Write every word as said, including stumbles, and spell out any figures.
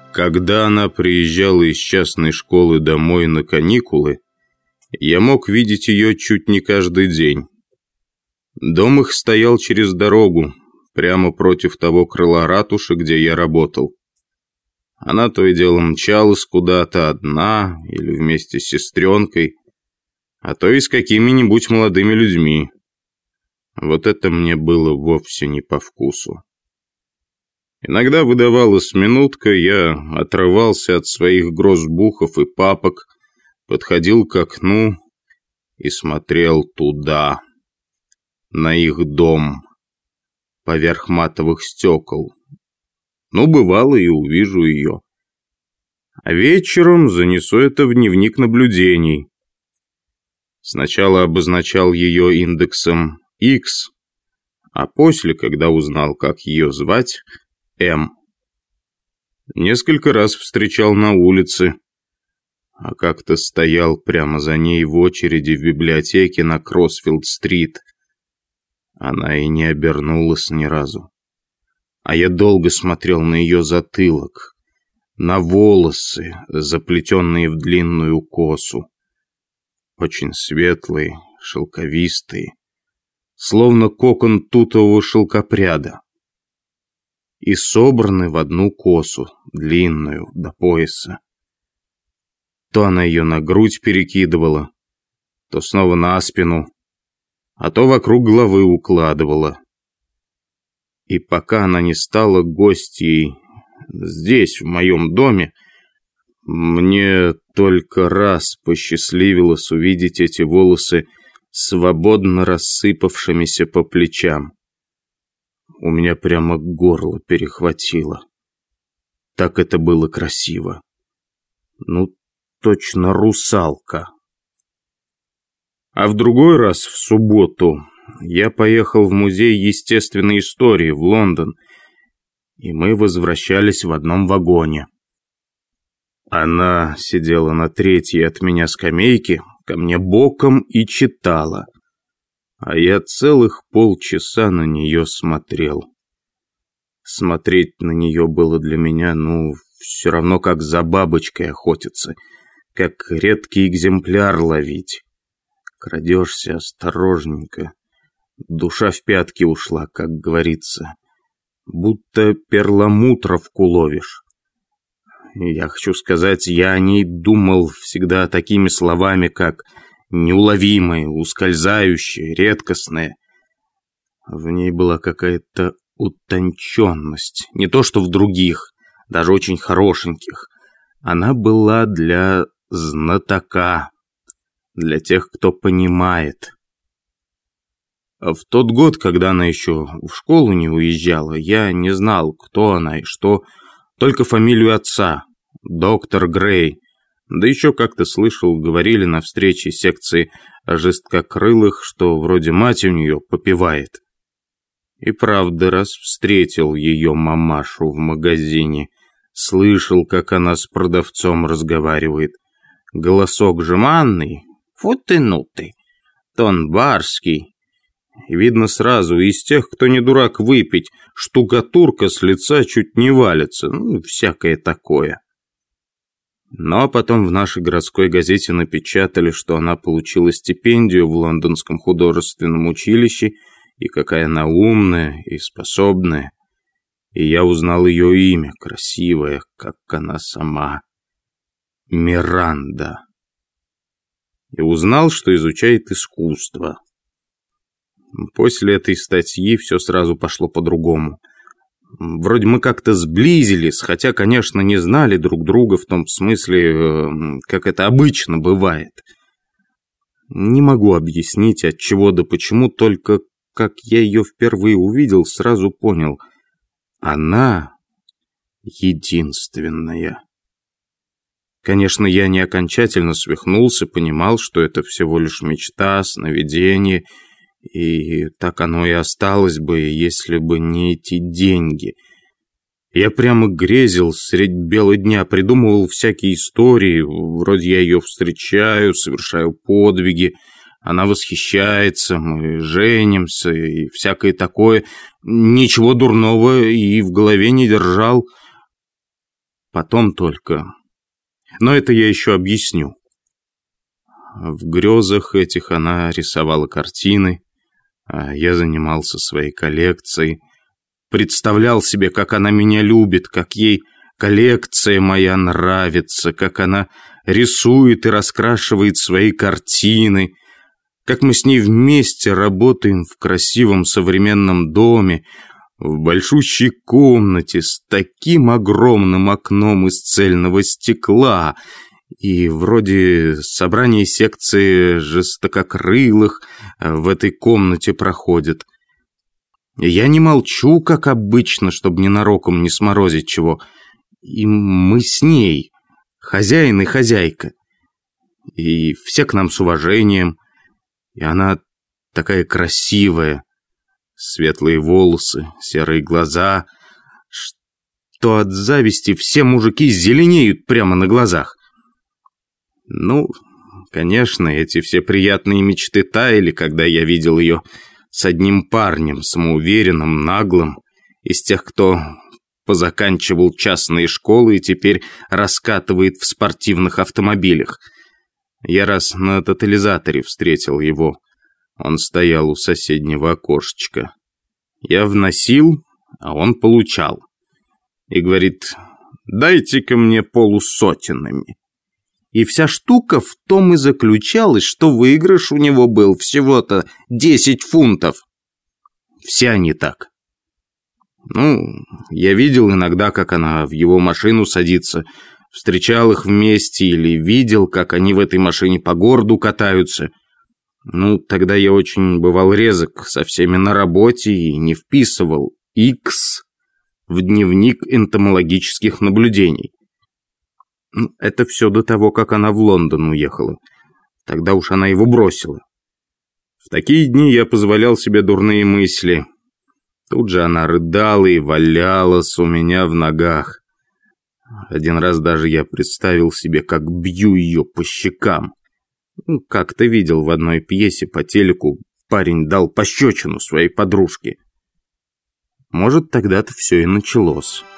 Когда она приезжала из частной школы домой на каникулы, я мог видеть ее чуть не каждый день. Дом их стоял через дорогу, прямо против того крыла ратуши, где я работал. Она то и дело мчалась куда-то одна или вместе с сестренкой, а то и с какими-нибудь молодыми людьми. Вот это мне было вовсе не по вкусу. Иногда выдавалась минутка, я отрывался от своих грозбухов и папок, подходил к окну и смотрел туда, на их дом, поверх матовых стекол. Ну, бывало, и увижу ее. А вечером занесу это в дневник наблюдений. Сначала обозначал ее индексом X, а после, когда узнал, как ее звать, М. Несколько раз встречал на улице, а как-то стоял прямо за ней в очереди в библиотеке на Кроссфилд-стрит. Она и не обернулась ни разу. А я долго смотрел на ее затылок, на волосы, заплетенные в длинную косу. Очень светлые, шелковистые, словно кокон тутового шелкопряда. И собраны в одну косу, длинную, до пояса. То она ее на грудь перекидывала, то снова на спину, а то вокруг головы укладывала. И пока она не стала гостьей здесь, в моем доме, мне только раз посчастливилось увидеть эти волосы свободно рассыпавшимися по плечам. У меня прямо горло перехватило. Так это было красиво. Ну, точно русалка. А в другой раз, в субботу, я поехал в музей естественной истории в Лондон, и мы возвращались в одном вагоне. Она сидела на третьей от меня скамейке, ко мне боком и читала, а я целых полчаса на нее смотрел. Смотреть на нее было для меня, ну, все равно как за бабочкой охотиться, как редкий экземпляр ловить. Крадешься осторожненько, душа в пятки ушла, как говорится, будто перламутровку ловишь. Я хочу сказать, я о ней думал всегда такими словами, как неуловимое, ускользающее, редкостное. В ней была какая-то утонченность, не то что в других, даже очень хорошеньких. Она была для знатока, для тех, кто понимает. В тот год, когда она еще в школу не уезжала, я не знал, кто она и что, только фамилию отца, доктор Грей. Да еще как-то слышал, говорили на встрече секции жесткокрылых, что вроде мать у нее попивает. И правда, раз встретил ее мамашу в магазине, слышал, как она с продавцом разговаривает. Голосок жеманный, фу ты, ну ты, тон барский. Видно сразу, из тех, кто не дурак выпить, штукатурка с лица чуть не валится, ну, всякое такое. Но потом в нашей городской газете напечатали, что она получила стипендию в Лондонском художественном училище, и какая она умная и способная. И я узнал ее имя, красивое, как она сама. Миранда. И узнал, что изучает искусство. После этой статьи все сразу пошло по-другому. Вроде мы как-то сблизились, хотя, конечно, не знали друг друга в том смысле, как это обычно бывает. Не могу объяснить, от чего да почему, только как я ее впервые увидел, сразу понял. Она единственная. Конечно, я не окончательно свихнулся, понимал, что это всего лишь мечта, сновидение, и так оно и осталось бы, если бы не эти деньги. Я прямо грезил средь бела дня, придумывал всякие истории, вроде я ее встречаю, совершаю подвиги, она восхищается, мы женимся и всякое такое. Ничего дурного и в голове не держал. потом только. Но это я еще объясню. В грезах этих она рисовала картины, а я занимался своей коллекцией. Представлял себе, как она меня любит, как ей коллекция моя нравится, как она рисует и раскрашивает свои картины, как мы с ней вместе работаем в красивом современном доме, в большущей комнате с таким огромным окном из цельного стекла, и вроде собрание секции жестококрылых в этой комнате проходит. Я не молчу, как обычно, чтобы ненароком не сморозить чего. И мы с ней, хозяин и хозяйка. И все к нам с уважением. И она такая красивая. Светлые волосы, серые глаза. Что от зависти все мужики зеленеют прямо на глазах. Ну, конечно, эти все приятные мечты таяли, когда я видел ее с одним парнем, самоуверенным, наглым, из тех, кто позаканчивал частные школы и теперь раскатывает в спортивных автомобилях. Я раз на тотализаторе встретил его. Он стоял у соседнего окошечка. Я вносил, а он получал. И говорит: «Дайте-ка мне полусотенными». И вся штука в том и заключалась, что выигрыш у него был всего-то десять фунтов. Все они так. Ну, я видел иногда, как она в его машину садится, встречал их вместе или видел, как они в этой машине по городу катаются. Ну, тогда я очень бывал резок со всеми на работе и не вписывал X в дневник энтомологических наблюдений. Это все до того, как она в Лондон уехала. Тогда уж она его бросила. В такие дни я позволял себе дурные мысли. Тут же она рыдала и валялась у меня в ногах. Один раз даже я представил себе, как бью ее по щекам. Как ты видел в одной пьесе по телеку, парень дал пощечину своей подружке. Может, тогда-то все и началось.